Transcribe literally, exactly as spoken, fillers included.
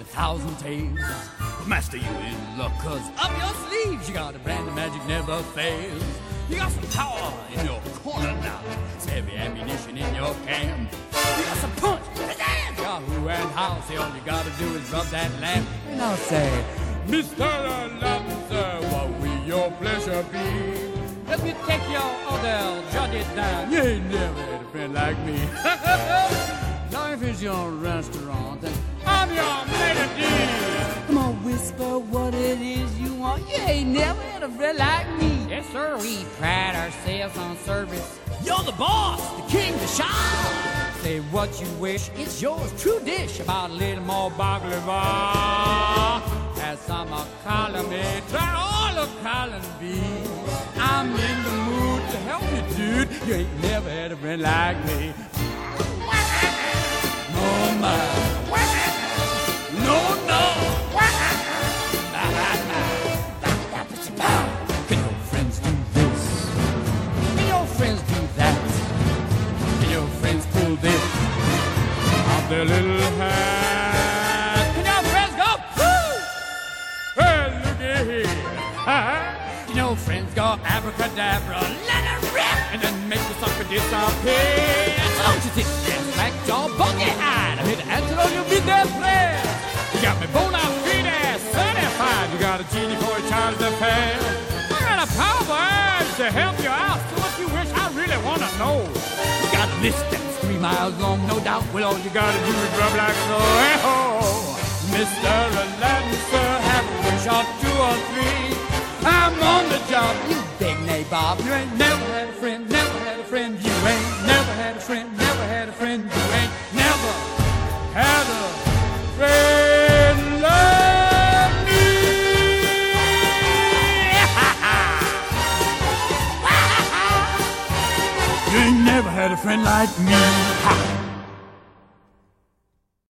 thousand tales. Master, you in luck, cause up your sleeves you got a brand of magic never fails. You got some power in your corner now, some heavy ammunition in your camp. You got some punch, pizzazz, Yahoo and how. Say all you gotta do is rub that lamp. And I'll say, Mister Aladdin, sir, what will your pleasure be? Let me take your order, jot it down. You ain't never had a friend like me. Now if it's your restaurant, then I'm your melody. Come on, whisper what it is you want. You ain't never had a friend like me. Yes, sir. We pride ourselves on service. You're the boss, the king, the shah. Say what you wish, it's yours, true dish. About a little more baklava. Have some of column A, try all of column B. I'm in the mood to help you, dude. You ain't never had a friend like me. No, my. No, no. Can your friends do this? Can your friends do that? Can your friends pull this off their little hat? Can your friends go, woo? Well, looky here. Can your friends go abracadabra, let it rip, and then make the sucker disappear? So don't you sit there like your buggy-eyed. I'm here to answer all your business prayers. You got me bona fide certified. You got a genie for a child to pay. I got a power urge to help you out. So what you wish, I really want to know. You got a list that's three miles long, no doubt. Well, all you got to do is rub like so. Hey-ho, Mister Aladdin, sir, have a wish or two or three. I'm on the job, you big nabob. You ain't never had a friend, never had a friend. You ain't never had a friend, never had a friend. You ain't never had a friend like me. You ain't never had a friend like me. Ha.